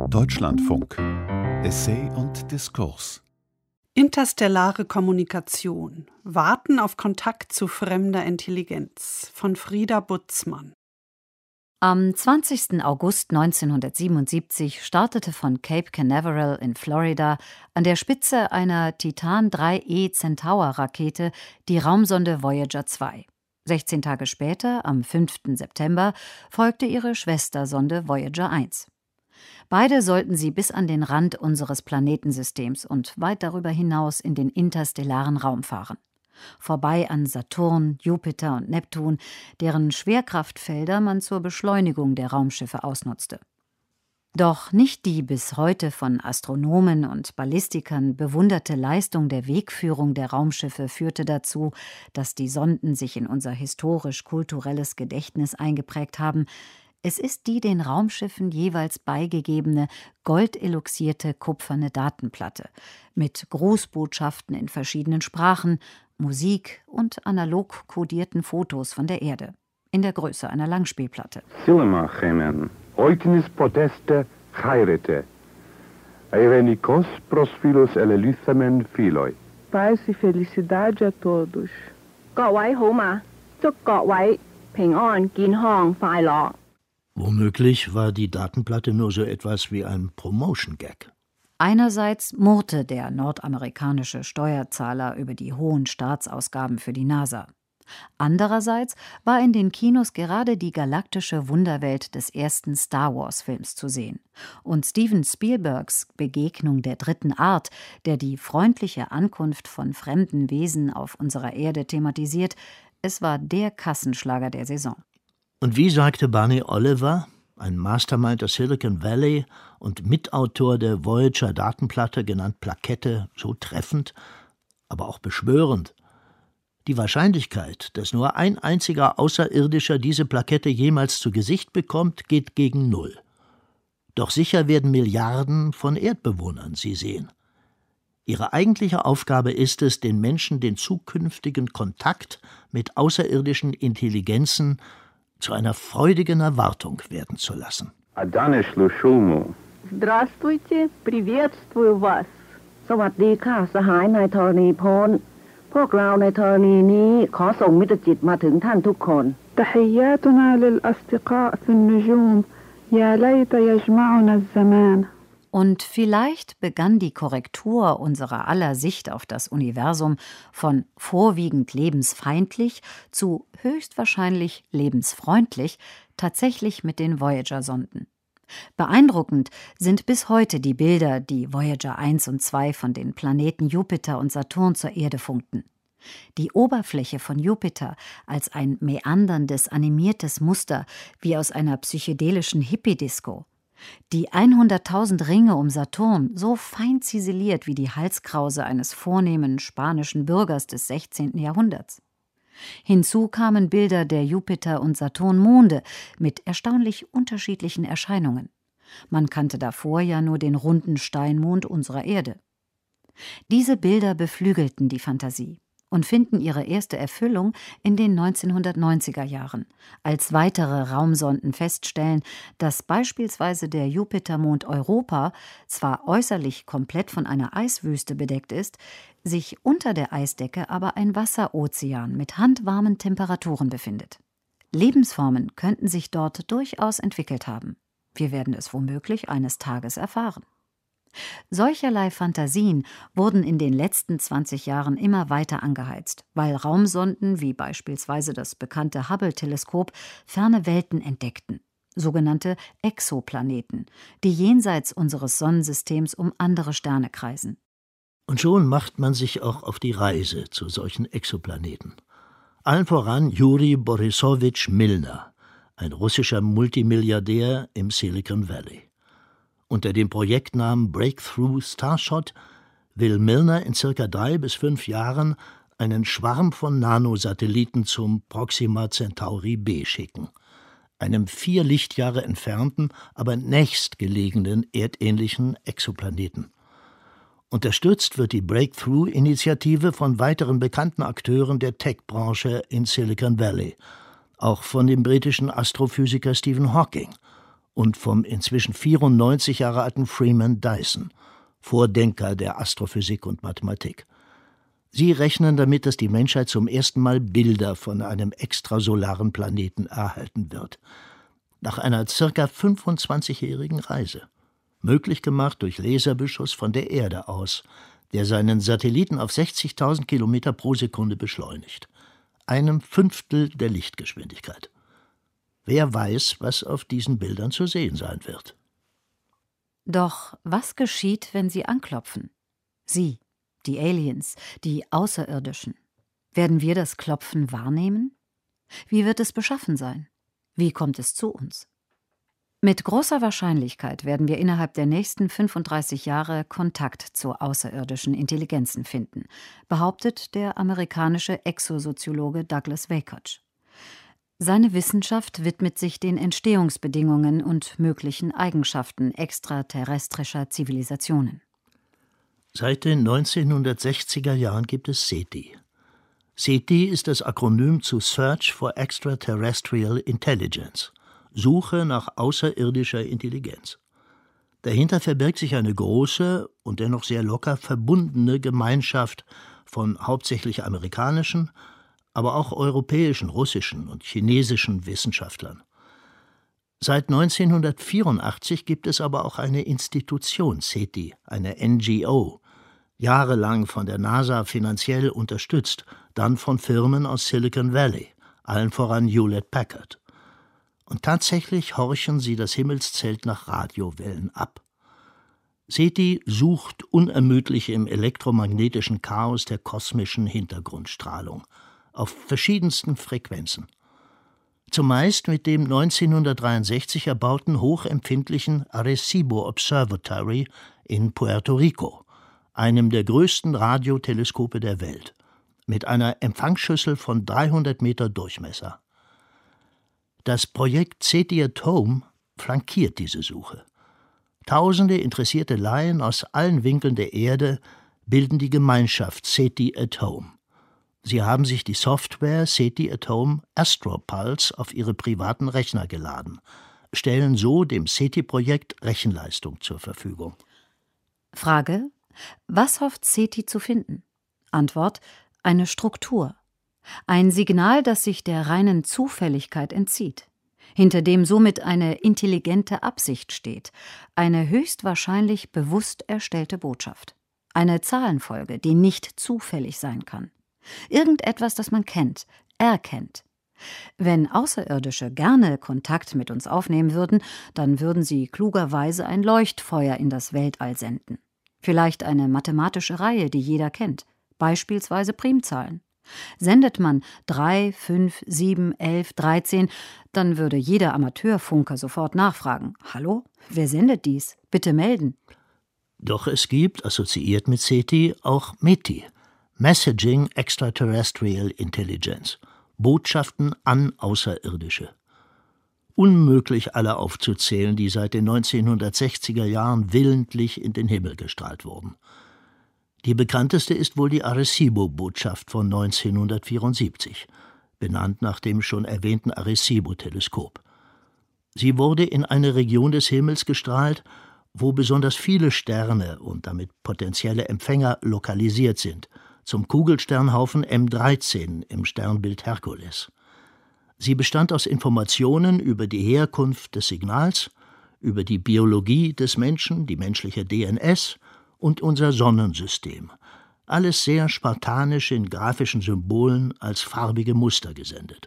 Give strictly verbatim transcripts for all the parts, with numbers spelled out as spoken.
Deutschlandfunk. Essay und Diskurs. Interstellare Kommunikation. Warten auf Kontakt zu fremder Intelligenz von Frieda Butzmann. Am zwanzigsten August neunzehnhundertsiebenundsiebzig startete von Cape Canaveral in Florida an der Spitze einer Titan drei E Centaur-Rakete die Raumsonde Voyager zwei. sechzehn Tage später, am fünften September, folgte ihre Schwestersonde Voyager eins. Beide sollten sie bis an den Rand unseres Planetensystems und weit darüber hinaus in den interstellaren Raum fahren. Vorbei an Saturn, Jupiter und Neptun, deren Schwerkraftfelder man zur Beschleunigung der Raumschiffe ausnutzte. Doch nicht die bis heute von Astronomen und Ballistikern bewunderte Leistung der Wegführung der Raumschiffe führte dazu, dass die Sonden sich in unser historisch-kulturelles Gedächtnis eingeprägt haben. Es ist die den Raumschiffen jeweils beigegebene, goldeluxierte kupferne Datenplatte mit Grußbotschaften in verschiedenen Sprachen, Musik und analog kodierten Fotos von der Erde, in der Größe einer Langspielplatte. Silmachemen, oitinis poteste chairete, eirenikos prosfilos elelythamen filoi. Paz e felicidade a todos. 各位好嘛，祝各位平安健康快樂. Womöglich war die Datenplatte nur so etwas wie ein Promotion-Gag. Einerseits murrte der nordamerikanische Steuerzahler über die hohen Staatsausgaben für die NASA. Andererseits war in den Kinos gerade die galaktische Wunderwelt des ersten Star-Wars-Films zu sehen. Und Steven Spielbergs Begegnung der dritten Art, der die freundliche Ankunft von fremden Wesen auf unserer Erde thematisiert, es war der Kassenschlager der Saison. Und wie sagte Barney Oliver, ein Mastermind der Silicon Valley und Mitautor der Voyager-Datenplatte, genannt Plakette, so treffend, aber auch beschwörend: Die Wahrscheinlichkeit, dass nur ein einziger Außerirdischer diese Plakette jemals zu Gesicht bekommt, geht gegen Null. Doch sicher werden Milliarden von Erdbewohnern sie sehen. Ihre eigentliche Aufgabe ist es, den Menschen den zukünftigen Kontakt mit außerirdischen Intelligenzen zu einer freudigen Erwartung werden zu lassen. Здравствуйте, приветствую вас. สวัสดีค่ะสหายนายธรณีพลพวกเราในธรณีนี้ขอส่งมิตรจิตมาถึงท่านทุกคน تحياتنا للأصدقاء في النجوم يا ليت يجمعنا الزمان. Und vielleicht begann die Korrektur unserer aller Sicht auf das Universum von vorwiegend lebensfeindlich zu höchstwahrscheinlich lebensfreundlich tatsächlich mit den Voyager-Sonden. Beeindruckend sind bis heute die Bilder, die Voyager eins und zwei von den Planeten Jupiter und Saturn zur Erde funkten. Die Oberfläche von Jupiter als ein meanderndes, animiertes Muster wie aus einer psychedelischen Hippie-Disco. Die hunderttausend Ringe um Saturn, so fein ziseliert wie die Halskrause eines vornehmen spanischen Bürgers des sechzehnten Jahrhunderts. Hinzu kamen Bilder der Jupiter- und Saturn-Monde mit erstaunlich unterschiedlichen Erscheinungen. Man kannte davor ja nur den runden Steinmond unserer Erde. Diese Bilder beflügelten die Fantasie und finden ihre erste Erfüllung in den neunzehnhundertneunziger Jahren, als weitere Raumsonden feststellen, dass beispielsweise der Jupitermond Europa zwar äußerlich komplett von einer Eiswüste bedeckt ist, sich unter der Eisdecke aber ein Wasserozean mit handwarmen Temperaturen befindet. Lebensformen könnten sich dort durchaus entwickelt haben. Wir werden es womöglich eines Tages erfahren. Solcherlei Fantasien wurden in den letzten zwanzig Jahren immer weiter angeheizt, weil Raumsonden wie beispielsweise das bekannte Hubble-Teleskop ferne Welten entdeckten, sogenannte Exoplaneten, die jenseits unseres Sonnensystems um andere Sterne kreisen. Und schon macht man sich auch auf die Reise zu solchen Exoplaneten. Allen voran Juri Borisowitsch Milner, ein russischer Multimilliardär im Silicon Valley. Unter dem Projektnamen Breakthrough Starshot will Milner in circa drei bis fünf Jahren einen Schwarm von Nanosatelliten zum Proxima Centauri b schicken, einem vier Lichtjahre entfernten, aber nächstgelegenen erdähnlichen Exoplaneten. Unterstützt wird die Breakthrough-Initiative von weiteren bekannten Akteuren der Tech-Branche in Silicon Valley, auch von dem britischen Astrophysiker Stephen Hawking und vom inzwischen vierundneunzig Jahre alten Freeman Dyson, Vordenker der Astrophysik und Mathematik. Sie rechnen damit, dass die Menschheit zum ersten Mal Bilder von einem extrasolaren Planeten erhalten wird. Nach einer circa fünfundzwanzigjährigen Reise. Möglich gemacht durch Laserbeschuss von der Erde aus, der seinen Satelliten auf sechzigtausend Kilometer pro Sekunde beschleunigt. Einem Fünftel der Lichtgeschwindigkeit. Wer weiß, was auf diesen Bildern zu sehen sein wird. Doch was geschieht, wenn sie anklopfen? Sie, die Aliens, die Außerirdischen. Werden wir das Klopfen wahrnehmen? Wie wird es beschaffen sein? Wie kommt es zu uns? Mit großer Wahrscheinlichkeit werden wir innerhalb der nächsten fünfunddreißig Jahre Kontakt zu außerirdischen Intelligenzen finden, behauptet der amerikanische Exosoziologe Douglas Vakoch. Seine Wissenschaft widmet sich den Entstehungsbedingungen und möglichen Eigenschaften extraterrestrischer Zivilisationen. Seit den neunzehnhundertsechziger Jahren gibt es SETI. SETI ist das Akronym zu Search for Extraterrestrial Intelligence, Suche nach außerirdischer Intelligenz. Dahinter verbirgt sich eine große und dennoch sehr locker verbundene Gemeinschaft von hauptsächlich amerikanischen, aber auch europäischen, russischen und chinesischen Wissenschaftlern. Seit neunzehnhundertvierundachtzig gibt es aber auch eine Institution SETI, eine N G O, jahrelang von der NASA finanziell unterstützt, dann von Firmen aus Silicon Valley, allen voran Hewlett-Packard. Und tatsächlich horchen sie das Himmelszelt nach Radiowellen ab. SETI sucht unermüdlich im elektromagnetischen Chaos der kosmischen Hintergrundstrahlung, auf verschiedensten Frequenzen. Zumeist mit dem neunzehnhundertdreiundsechzig erbauten hochempfindlichen Arecibo Observatory in Puerto Rico, einem der größten Radioteleskope der Welt, mit einer Empfangsschüssel von dreihundert Meter Durchmesser. Das Projekt SETI at Home flankiert diese Suche. Tausende interessierte Laien aus allen Winkeln der Erde bilden die Gemeinschaft SETI at Home. Sie haben sich die Software SETI at Home AstroPulse auf ihre privaten Rechner geladen, stellen so dem SETI-Projekt Rechenleistung zur Verfügung. Frage: Was hofft SETI zu finden? Antwort: Eine Struktur. Ein Signal, das sich der reinen Zufälligkeit entzieht, hinter dem somit eine intelligente Absicht steht, eine höchstwahrscheinlich bewusst erstellte Botschaft. Eine Zahlenfolge, die nicht zufällig sein kann. Irgendetwas, das man kennt, erkennt. Wenn Außerirdische gerne Kontakt mit uns aufnehmen würden, dann würden sie klugerweise ein Leuchtfeuer in das Weltall senden. Vielleicht eine mathematische Reihe, die jeder kennt, beispielsweise Primzahlen. Sendet man drei, fünf, sieben, elf, dreizehn, dann würde jeder Amateurfunker sofort nachfragen: Hallo, wer sendet dies? Bitte melden. Doch es gibt, assoziiert mit SETI, auch METI, Messaging Extraterrestrial Intelligence, Botschaften an Außerirdische. Unmöglich alle aufzuzählen, die seit den neunzehnhundertsechziger Jahren willentlich in den Himmel gestrahlt wurden. Die bekannteste ist wohl die Arecibo-Botschaft von neunzehnhundertvierundsiebzig, benannt nach dem schon erwähnten Arecibo-Teleskop. Sie wurde in eine Region des Himmels gestrahlt, wo besonders viele Sterne und damit potenzielle Empfänger lokalisiert sind, zum Kugelsternhaufen M dreizehn im Sternbild Herkules. Sie bestand aus Informationen über die Herkunft des Signals, über die Biologie des Menschen, die menschliche D N S und unser Sonnensystem. Alles sehr spartanisch in grafischen Symbolen als farbige Muster gesendet.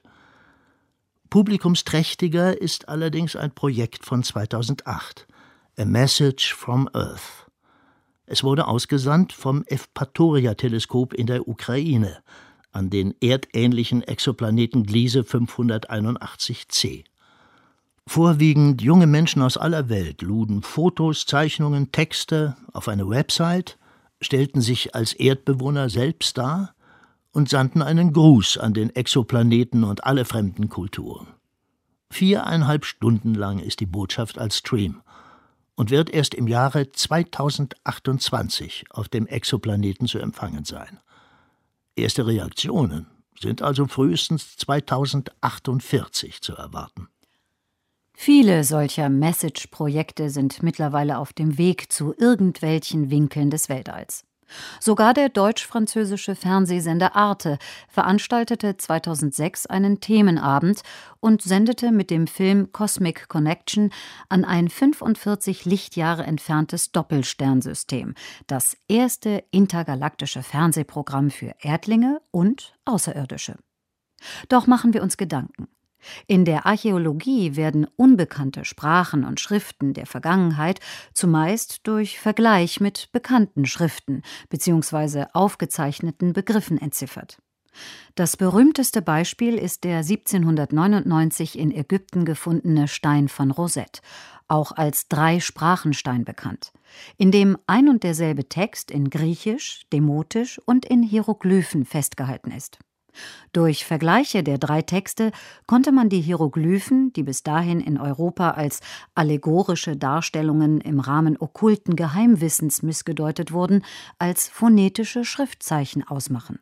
Publikumsträchtiger ist allerdings ein Projekt von zweitausendacht, A Message from Earth. Es wurde ausgesandt vom Evpatoria-Teleskop in der Ukraine an den erdähnlichen Exoplaneten Gliese fünfhunderteinundachtzig c. Vorwiegend junge Menschen aus aller Welt luden Fotos, Zeichnungen, Texte auf eine Website, stellten sich als Erdbewohner selbst dar und sandten einen Gruß an den Exoplaneten und alle fremden Kulturen. Viereinhalb Stunden lang ist die Botschaft als Stream und wird erst im Jahre zweitausendachtundzwanzig auf dem Exoplaneten zu empfangen sein. Erste Reaktionen sind also frühestens zweitausendachtundvierzig zu erwarten. Viele solcher Message-Projekte sind mittlerweile auf dem Weg zu irgendwelchen Winkeln des Weltalls. Sogar der deutsch-französische Fernsehsender Arte veranstaltete zweitausendsechs einen Themenabend und sendete mit dem Film Cosmic Connection an ein fünfundvierzig Lichtjahre entferntes Doppelsternsystem, das erste intergalaktische Fernsehprogramm für Erdlinge und Außerirdische. Doch machen wir uns Gedanken. In der Archäologie werden unbekannte Sprachen und Schriften der Vergangenheit zumeist durch Vergleich mit bekannten Schriften bzw. aufgezeichneten Begriffen entziffert. Das berühmteste Beispiel ist der siebzehnhundertneunundneunzig in Ägypten gefundene Stein von Rosette, auch als Drei-Sprachenstein bekannt, in dem ein und derselbe Text in Griechisch, Demotisch und in Hieroglyphen festgehalten ist. Durch Vergleiche der drei Texte konnte man die Hieroglyphen, die bis dahin in Europa als allegorische Darstellungen im Rahmen okkulten Geheimwissens missgedeutet wurden, als phonetische Schriftzeichen ausmachen.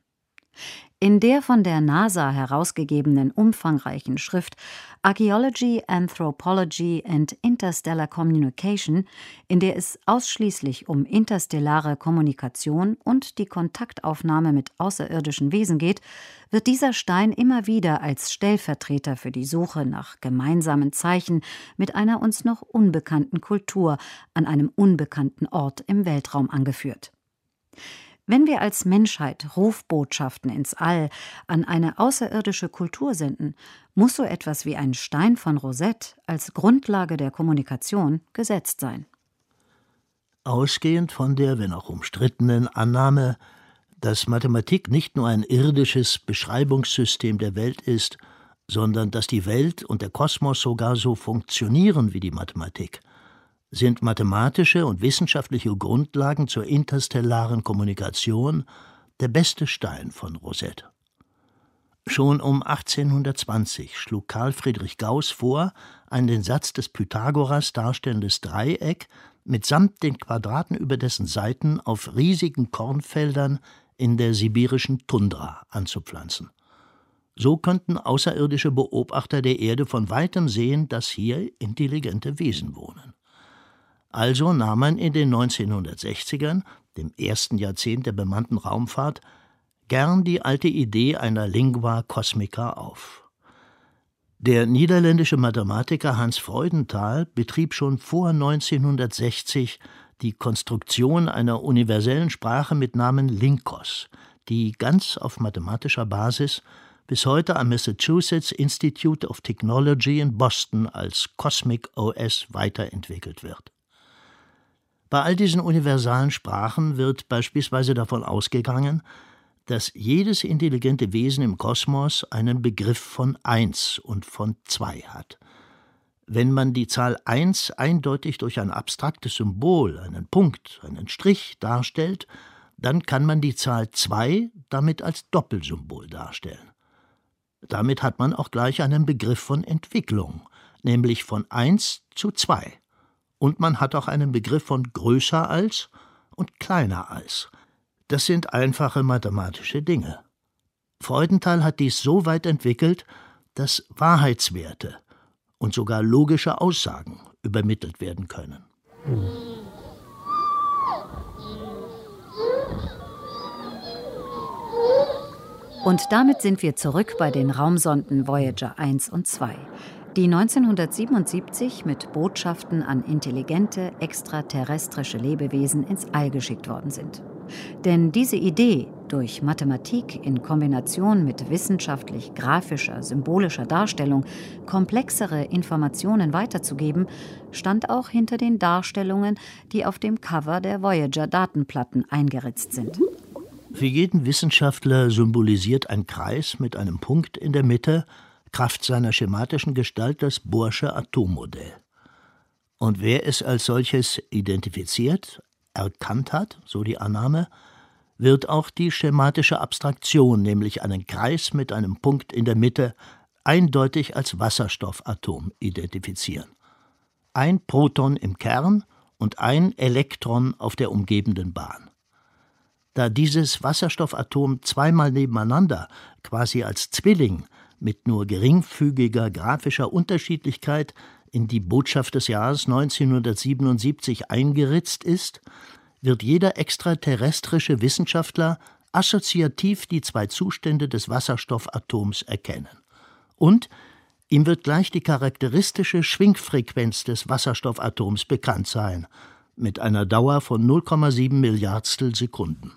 In der von der NASA herausgegebenen umfangreichen Schrift Archaeology, Anthropology and Interstellar Communication, in der es ausschließlich um interstellare Kommunikation und die Kontaktaufnahme mit außerirdischen Wesen geht, wird dieser Stein immer wieder als Stellvertreter für die Suche nach gemeinsamen Zeichen mit einer uns noch unbekannten Kultur an einem unbekannten Ort im Weltraum angeführt. Wenn wir als Menschheit Rufbotschaften ins All an eine außerirdische Kultur senden, muss so etwas wie ein Stein von Rosette als Grundlage der Kommunikation gesetzt sein. Ausgehend von der, wenn auch umstrittenen, Annahme, dass Mathematik nicht nur ein irdisches Beschreibungssystem der Welt ist, sondern dass die Welt und der Kosmos sogar so funktionieren wie die Mathematik, sind mathematische und wissenschaftliche Grundlagen zur interstellaren Kommunikation der beste Stein von Rosette. Schon um achtzehnhundertzwanzig schlug Carl Friedrich Gauß vor, ein den Satz des Pythagoras darstellendes Dreieck mitsamt den Quadraten über dessen Seiten auf riesigen Kornfeldern in der sibirischen Tundra anzupflanzen. So könnten außerirdische Beobachter der Erde von weitem sehen, dass hier intelligente Wesen wohnen. Also nahm man in den neunzehnhundertsechzigern, dem ersten Jahrzehnt der bemannten Raumfahrt, gern die alte Idee einer Lingua Cosmica auf. Der niederländische Mathematiker Hans Freudenthal betrieb schon vor neunzehnhundertsechzig die Konstruktion einer universellen Sprache mit Namen Linkos, die ganz auf mathematischer Basis bis heute am Massachusetts Institute of Technology in Boston als Cosmic O S weiterentwickelt wird. Bei all diesen universalen Sprachen wird beispielsweise davon ausgegangen, dass jedes intelligente Wesen im Kosmos einen Begriff von eins und von zwei hat. Wenn man die Zahl eins eindeutig durch ein abstraktes Symbol, einen Punkt, einen Strich darstellt, dann kann man die Zahl zwei damit als Doppelsymbol darstellen. Damit hat man auch gleich einen Begriff von Entwicklung, nämlich von eins zu zwei. Und man hat auch einen Begriff von größer als und kleiner als. Das sind einfache mathematische Dinge. Freudenthal hat dies so weit entwickelt, dass Wahrheitswerte und sogar logische Aussagen übermittelt werden können. Und damit sind wir zurück bei den Raumsonden Voyager eins und zwei, die neunzehnhundertsiebenundsiebzig mit Botschaften an intelligente, extraterrestrische Lebewesen ins All geschickt worden sind. Denn diese Idee, durch Mathematik in Kombination mit wissenschaftlich-grafischer, symbolischer Darstellung komplexere Informationen weiterzugeben, stand auch hinter den Darstellungen, die auf dem Cover der Voyager-Datenplatten eingeritzt sind. Für jeden Wissenschaftler symbolisiert ein Kreis mit einem Punkt in der Mitte Kraft seiner schematischen Gestalt das Bohrsche Atommodell. Und wer es als solches identifiziert, erkannt hat, so die Annahme, wird auch die schematische Abstraktion, nämlich einen Kreis mit einem Punkt in der Mitte, eindeutig als Wasserstoffatom identifizieren. Ein Proton im Kern und ein Elektron auf der umgebenden Bahn. Da dieses Wasserstoffatom zweimal nebeneinander, quasi als Zwilling, mit nur geringfügiger grafischer Unterschiedlichkeit in die Botschaft des Jahres neunzehnhundertsiebenundsiebzig eingeritzt ist, wird jeder extraterrestrische Wissenschaftler assoziativ die zwei Zustände des Wasserstoffatoms erkennen. Und ihm wird gleich die charakteristische Schwingfrequenz des Wasserstoffatoms bekannt sein, mit einer Dauer von null Komma sieben Milliardstel Sekunden.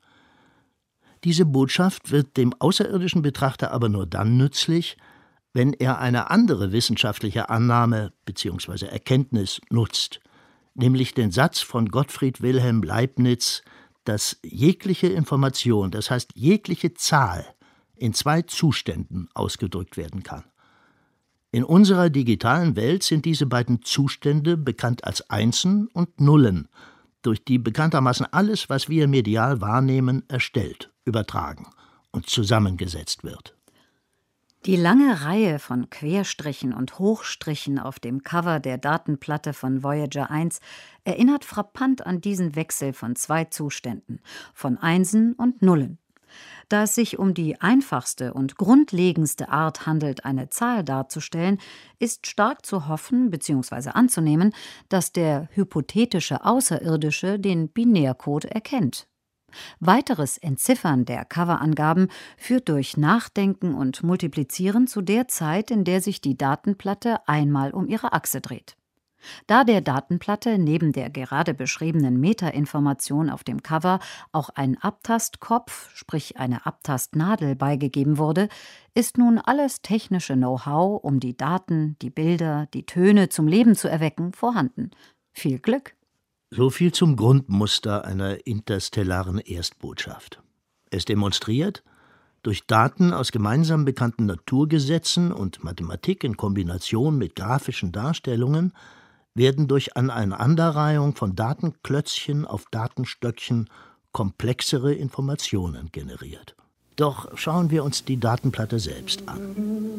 Diese Botschaft wird dem außerirdischen Betrachter aber nur dann nützlich, wenn er eine andere wissenschaftliche Annahme bzw. Erkenntnis nutzt, nämlich den Satz von Gottfried Wilhelm Leibniz, dass jegliche Information, das heißt jegliche Zahl, in zwei Zuständen ausgedrückt werden kann. In unserer digitalen Welt sind diese beiden Zustände bekannt als Einsen und Nullen, durch die bekanntermaßen alles, was wir medial wahrnehmen, erstellt, übertragen und zusammengesetzt wird. Die lange Reihe von Querstrichen und Hochstrichen auf dem Cover der Datenplatte von Voyager eins erinnert frappant an diesen Wechsel von zwei Zuständen, von Einsen und Nullen. Da es sich um die einfachste und grundlegendste Art handelt, eine Zahl darzustellen, ist stark zu hoffen bzw. anzunehmen, dass der hypothetische Außerirdische den Binärcode erkennt. Weiteres Entziffern der Coverangaben führt durch Nachdenken und Multiplizieren zu der Zeit, in der sich die Datenplatte einmal um ihre Achse dreht. Da der Datenplatte neben der gerade beschriebenen Metainformation auf dem Cover auch ein Abtastkopf, sprich eine Abtastnadel, beigegeben wurde, ist nun alles technische Know-how, um die Daten, die Bilder, die Töne zum Leben zu erwecken, vorhanden. Viel Glück! So viel zum Grundmuster einer interstellaren Erstbotschaft. Es demonstriert, durch Daten aus gemeinsam bekannten Naturgesetzen und Mathematik in Kombination mit grafischen Darstellungen werden durch Aneinanderreihung von Datenklötzchen auf Datenstöckchen komplexere Informationen generiert. Doch schauen wir uns die Datenplatte selbst an.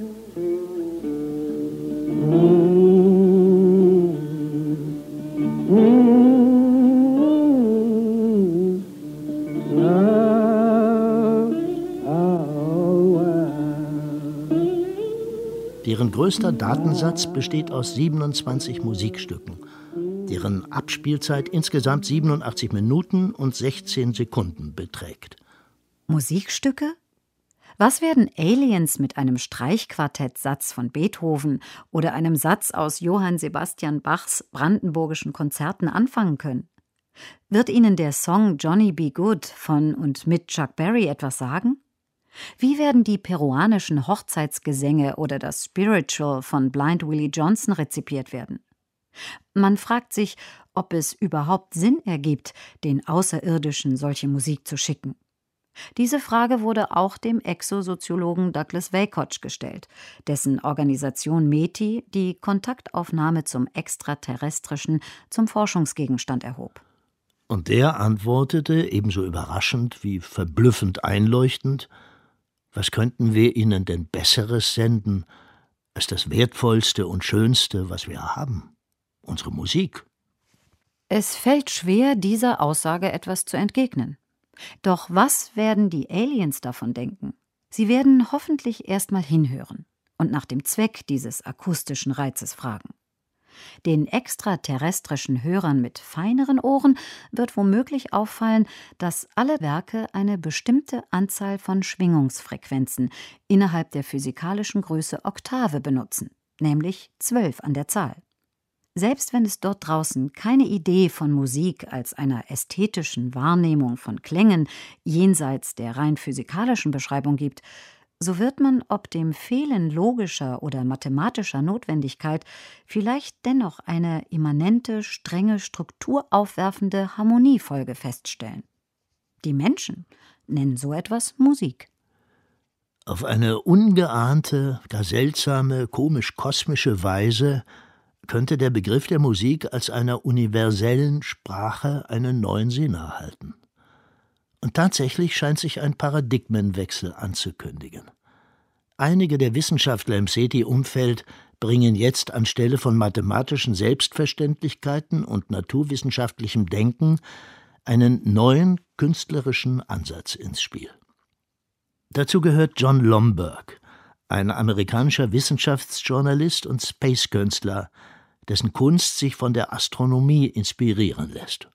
Deren größter Datensatz besteht aus siebenundzwanzig Musikstücken, deren Abspielzeit insgesamt siebenundachtzig Minuten und sechzehn Sekunden beträgt. Musikstücke? Was werden Aliens mit einem Streichquartettsatz von Beethoven oder einem Satz aus Johann Sebastian Bachs brandenburgischen Konzerten anfangen können? Wird ihnen der Song Johnny B. Good von und mit Chuck Berry etwas sagen? Wie werden die peruanischen Hochzeitsgesänge oder das Spiritual von Blind Willie Johnson rezipiert werden? Man fragt sich, ob es überhaupt Sinn ergibt, den Außerirdischen solche Musik zu schicken. Diese Frage wurde auch dem Exosoziologen Douglas Vakoch gestellt, dessen Organisation METI die Kontaktaufnahme zum Extraterrestrischen zum Forschungsgegenstand erhob. Und der antwortete, ebenso überraschend wie verblüffend einleuchtend: Was könnten wir ihnen denn Besseres senden als das Wertvollste und Schönste, was wir haben? Unsere Musik. Es fällt schwer, dieser Aussage etwas zu entgegnen. Doch was werden die Aliens davon denken? Sie werden hoffentlich erst mal hinhören und nach dem Zweck dieses akustischen Reizes fragen. Den extraterrestrischen Hörern mit feineren Ohren wird womöglich auffallen, dass alle Werke eine bestimmte Anzahl von Schwingungsfrequenzen innerhalb der physikalischen Größe Oktave benutzen, nämlich zwölf an der Zahl. Selbst wenn es dort draußen keine Idee von Musik als einer ästhetischen Wahrnehmung von Klängen jenseits der rein physikalischen Beschreibung gibt, so wird man ob dem Fehlen logischer oder mathematischer Notwendigkeit vielleicht dennoch eine immanente, strenge, strukturaufwerfende Harmoniefolge feststellen. Die Menschen nennen so etwas Musik. Auf eine ungeahnte, gar seltsame, komisch-kosmische Weise könnte der Begriff der Musik als einer universellen Sprache einen neuen Sinn erhalten. Und tatsächlich scheint sich ein Paradigmenwechsel anzukündigen. Einige der Wissenschaftler im SETI-Umfeld bringen jetzt anstelle von mathematischen Selbstverständlichkeiten und naturwissenschaftlichem Denken einen neuen künstlerischen Ansatz ins Spiel. Dazu gehört John Lomberg, ein amerikanischer Wissenschaftsjournalist und Space-Künstler, dessen Kunst sich von der Astronomie inspirieren lässt.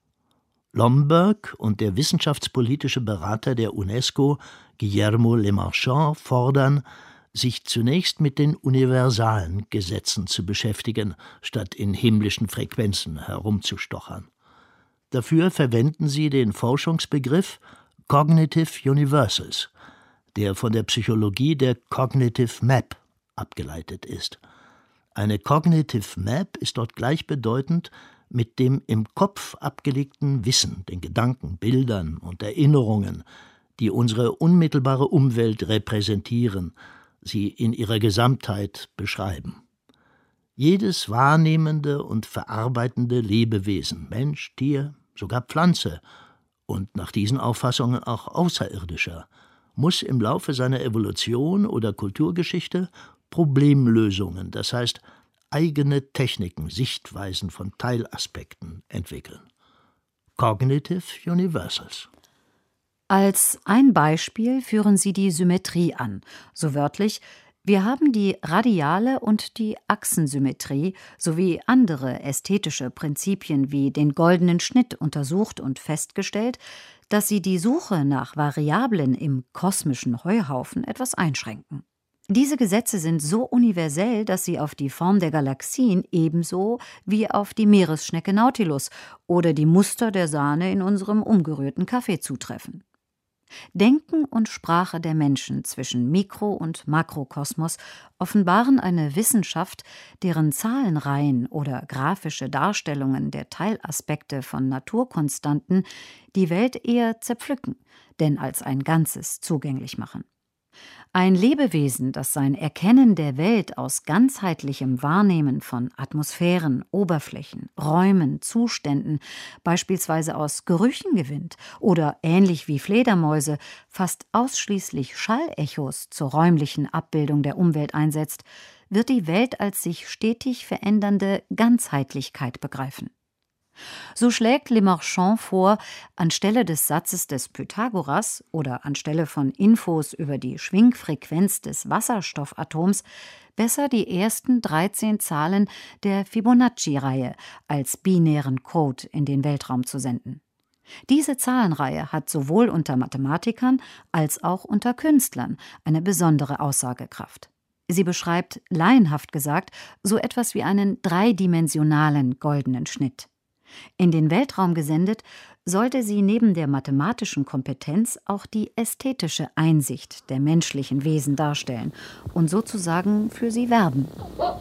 Lomberg und der wissenschaftspolitische Berater der UNESCO, Guillermo Lemarchand, fordern, sich zunächst mit den universalen Gesetzen zu beschäftigen, statt in himmlischen Frequenzen herumzustochern. Dafür verwenden sie den Forschungsbegriff Cognitive Universals, der von der Psychologie der Cognitive Map abgeleitet ist. Eine Cognitive Map ist dort gleichbedeutend mit dem im Kopf abgelegten Wissen, den Gedanken, Bildern und Erinnerungen, die unsere unmittelbare Umwelt repräsentieren, sie in ihrer Gesamtheit beschreiben. Jedes wahrnehmende und verarbeitende Lebewesen, Mensch, Tier, sogar Pflanze und nach diesen Auffassungen auch Außerirdischer, muss im Laufe seiner Evolution oder Kulturgeschichte Problemlösungen, das heißt eigene Techniken, Sichtweisen von Teilaspekten entwickeln. Cognitive Universals. Als ein Beispiel führen sie die Symmetrie an, so wörtlich: Wir haben die radiale und die Achsensymmetrie sowie andere ästhetische Prinzipien wie den goldenen Schnitt untersucht und festgestellt, dass sie die Suche nach Variablen im kosmischen Heuhaufen etwas einschränken. Diese Gesetze sind so universell, dass sie auf die Form der Galaxien ebenso wie auf die Meeresschnecke Nautilus oder die Muster der Sahne in unserem umgerührten Kaffee zutreffen. Denken und Sprache der Menschen zwischen Mikro- und Makrokosmos offenbaren eine Wissenschaft, deren Zahlenreihen oder grafische Darstellungen der Teilaspekte von Naturkonstanten die Welt eher zerpflücken, denn als ein Ganzes zugänglich machen. Ein Lebewesen, das sein Erkennen der Welt aus ganzheitlichem Wahrnehmen von Atmosphären, Oberflächen, Räumen, Zuständen, beispielsweise aus Gerüchen gewinnt oder ähnlich wie Fledermäuse fast ausschließlich Schallechos zur räumlichen Abbildung der Umwelt einsetzt, wird die Welt als sich stetig verändernde Ganzheitlichkeit begreifen. So schlägt Lemarchand vor, anstelle des Satzes des Pythagoras oder anstelle von Infos über die Schwingfrequenz des Wasserstoffatoms besser die ersten dreizehn Zahlen der Fibonacci-Reihe als binären Code in den Weltraum zu senden. Diese Zahlenreihe hat sowohl unter Mathematikern als auch unter Künstlern eine besondere Aussagekraft. Sie beschreibt, laienhaft gesagt, so etwas wie einen dreidimensionalen goldenen Schnitt. In den Weltraum gesendet, sollte sie neben der mathematischen Kompetenz auch die ästhetische Einsicht der menschlichen Wesen darstellen und sozusagen für sie werben.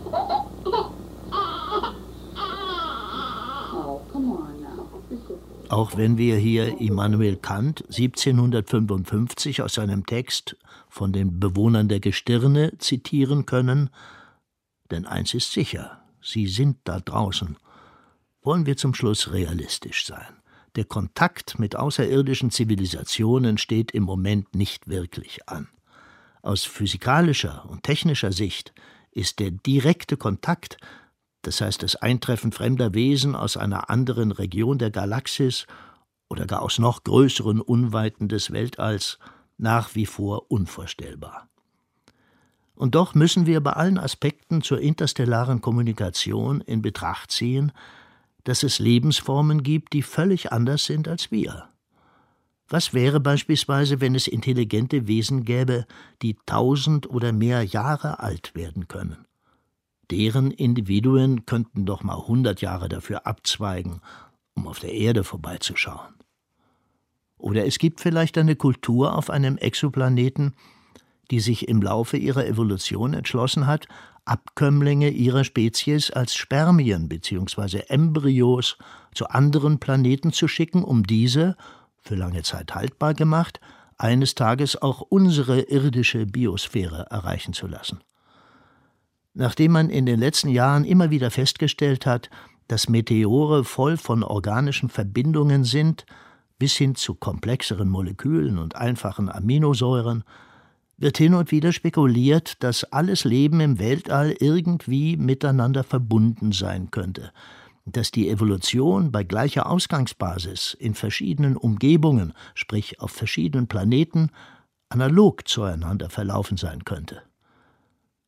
Auch wenn wir hier Immanuel Kant siebzehnhundertfünfundfünfzig aus seinem Text von den Bewohnern der Gestirne zitieren können, denn eins ist sicher, sie sind da draußen, wollen wir zum Schluss realistisch sein. Der Kontakt mit außerirdischen Zivilisationen steht im Moment nicht wirklich an. Aus physikalischer und technischer Sicht ist der direkte Kontakt, das heißt das Eintreffen fremder Wesen aus einer anderen Region der Galaxis oder gar aus noch größeren Unweiten des Weltalls, nach wie vor unvorstellbar. Und doch müssen wir bei allen Aspekten zur interstellaren Kommunikation in Betracht ziehen, dass es Lebensformen gibt, die völlig anders sind als wir. Was wäre beispielsweise, wenn es intelligente Wesen gäbe, die tausend oder mehr Jahre alt werden können? Deren Individuen könnten doch mal hundert Jahre dafür abzweigen, um auf der Erde vorbeizuschauen. Oder es gibt vielleicht eine Kultur auf einem Exoplaneten, die sich im Laufe ihrer Evolution entschlossen hat, Abkömmlinge ihrer Spezies als Spermien bzw. Embryos zu anderen Planeten zu schicken, um diese, für lange Zeit haltbar gemacht, eines Tages auch unsere irdische Biosphäre erreichen zu lassen. Nachdem man in den letzten Jahren immer wieder festgestellt hat, dass Meteore voll von organischen Verbindungen sind, bis hin zu komplexeren Molekülen und einfachen Aminosäuren, wird hin und wieder spekuliert, dass alles Leben im Weltall irgendwie miteinander verbunden sein könnte, dass die Evolution bei gleicher Ausgangsbasis in verschiedenen Umgebungen, sprich auf verschiedenen Planeten, analog zueinander verlaufen sein könnte.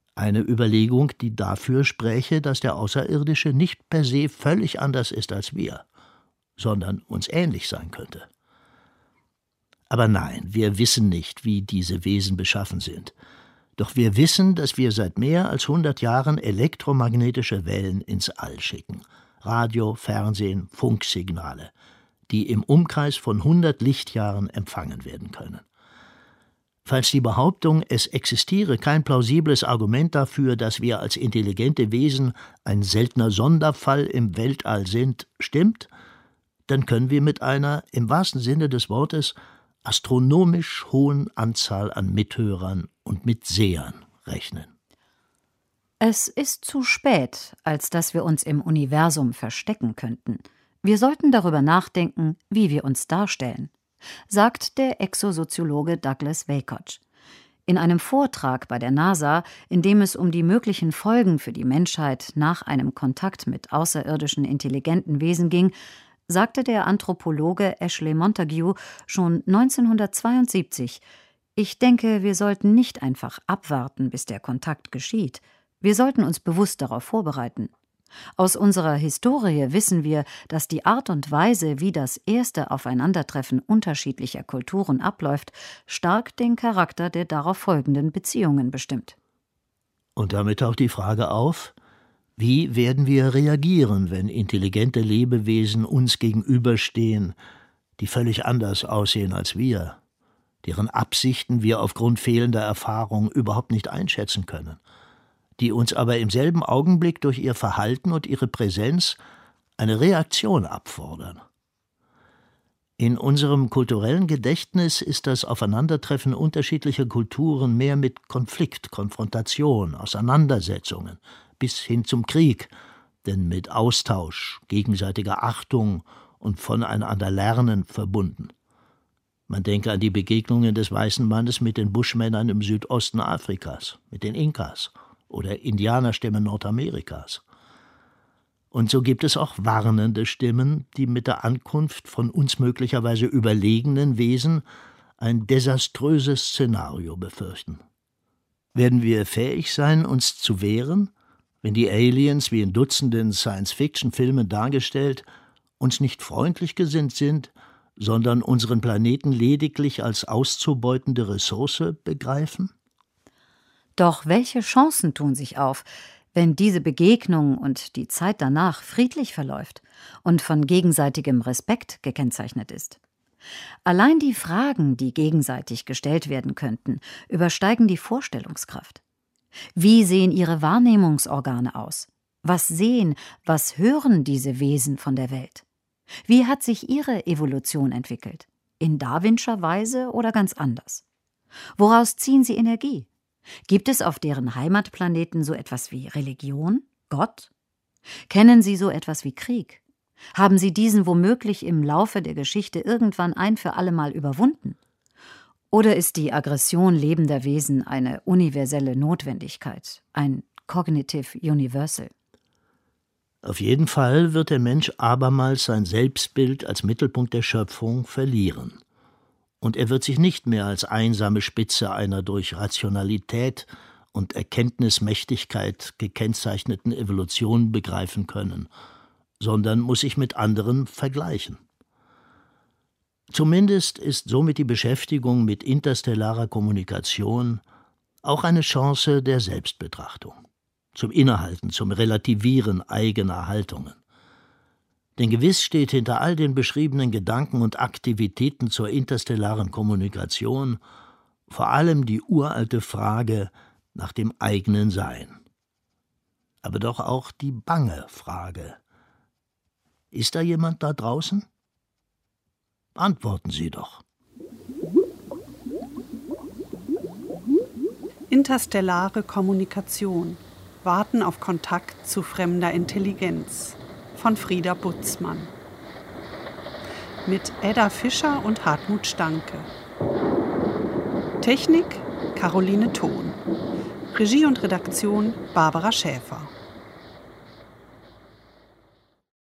Eine Überlegung, die dafür spräche, dass der Außerirdische nicht per se völlig anders ist als wir, sondern uns ähnlich sein könnte. Aber nein, wir wissen nicht, wie diese Wesen beschaffen sind. Doch wir wissen, dass wir seit mehr als hundert Jahren elektromagnetische Wellen ins All schicken. Radio, Fernsehen, Funksignale, die im Umkreis von hundert Lichtjahren empfangen werden können. Falls die Behauptung, es existiere kein plausibles Argument dafür, dass wir als intelligente Wesen ein seltener Sonderfall im Weltall sind, stimmt, dann können wir mit einer, im wahrsten Sinne des Wortes, astronomisch hohen Anzahl an Mithörern und Mitsehern rechnen. Es ist zu spät, als dass wir uns im Universum verstecken könnten. Wir sollten darüber nachdenken, wie wir uns darstellen, sagt der Exosoziologe Douglas Vakoch. In einem Vortrag bei der NASA, in dem es um die möglichen Folgen für die Menschheit nach einem Kontakt mit außerirdischen intelligenten Wesen ging, sagte der Anthropologe Ashley Montague schon neunzehnhundertzweiundsiebzig: Ich denke, wir sollten nicht einfach abwarten, bis der Kontakt geschieht. Wir sollten uns bewusst darauf vorbereiten. Aus unserer Historie wissen wir, dass die Art und Weise, wie das erste Aufeinandertreffen unterschiedlicher Kulturen abläuft, stark den Charakter der darauf folgenden Beziehungen bestimmt. Und damit taucht die Frage auf: Wie werden wir reagieren, wenn intelligente Lebewesen uns gegenüberstehen, die völlig anders aussehen als wir, deren Absichten wir aufgrund fehlender Erfahrung überhaupt nicht einschätzen können, die uns aber im selben Augenblick durch ihr Verhalten und ihre Präsenz eine Reaktion abfordern? In unserem kulturellen Gedächtnis ist das Aufeinandertreffen unterschiedlicher Kulturen mehr mit Konflikt, Konfrontation, Auseinandersetzungen bis hin zum Krieg, denn mit Austausch, gegenseitiger Achtung und voneinander Lernen verbunden. Man denke an die Begegnungen des weißen Mannes mit den Buschmännern im Südosten Afrikas, mit den Inkas oder Indianerstämmen Nordamerikas. Und so gibt es auch warnende Stimmen, die mit der Ankunft von uns möglicherweise überlegenen Wesen ein desaströses Szenario befürchten. Werden wir fähig sein, uns zu wehren, wenn die Aliens, wie in Dutzenden Science-Fiction-Filmen dargestellt, uns nicht freundlich gesinnt sind, sondern unseren Planeten lediglich als auszubeutende Ressource begreifen? Doch welche Chancen tun sich auf, wenn diese Begegnung und die Zeit danach friedlich verläuft und von gegenseitigem Respekt gekennzeichnet ist? Allein die Fragen, die gegenseitig gestellt werden könnten, übersteigen die Vorstellungskraft. Wie sehen ihre Wahrnehmungsorgane aus? Was sehen, was hören diese Wesen von der Welt? Wie hat sich ihre Evolution entwickelt? In Darwinscher Weise oder ganz anders? Woraus ziehen sie Energie? Gibt es auf deren Heimatplaneten so etwas wie Religion, Gott? Kennen sie so etwas wie Krieg? Haben sie diesen womöglich im Laufe der Geschichte irgendwann ein für allemal überwunden? Oder ist die Aggression lebender Wesen eine universelle Notwendigkeit, ein Cognitive Universal? Auf jeden Fall wird der Mensch abermals sein Selbstbild als Mittelpunkt der Schöpfung verlieren. Und er wird sich nicht mehr als einsame Spitze einer durch Rationalität und Erkenntnismächtigkeit gekennzeichneten Evolution begreifen können, sondern muss sich mit anderen vergleichen. Zumindest ist somit die Beschäftigung mit interstellarer Kommunikation auch eine Chance der Selbstbetrachtung, zum Innehalten, zum Relativieren eigener Haltungen. Denn gewiss steht hinter all den beschriebenen Gedanken und Aktivitäten zur interstellaren Kommunikation vor allem die uralte Frage nach dem eigenen Sein. Aber doch auch die bange Frage: Ist da jemand da draußen? Antworten Sie doch. Interstellare Kommunikation. Warten auf Kontakt zu fremder Intelligenz. Von Frieda Butzmann. Mit Edda Fischer und Hartmut Stanke. Technik Caroline Thon. Regie und Redaktion Barbara Schäfer.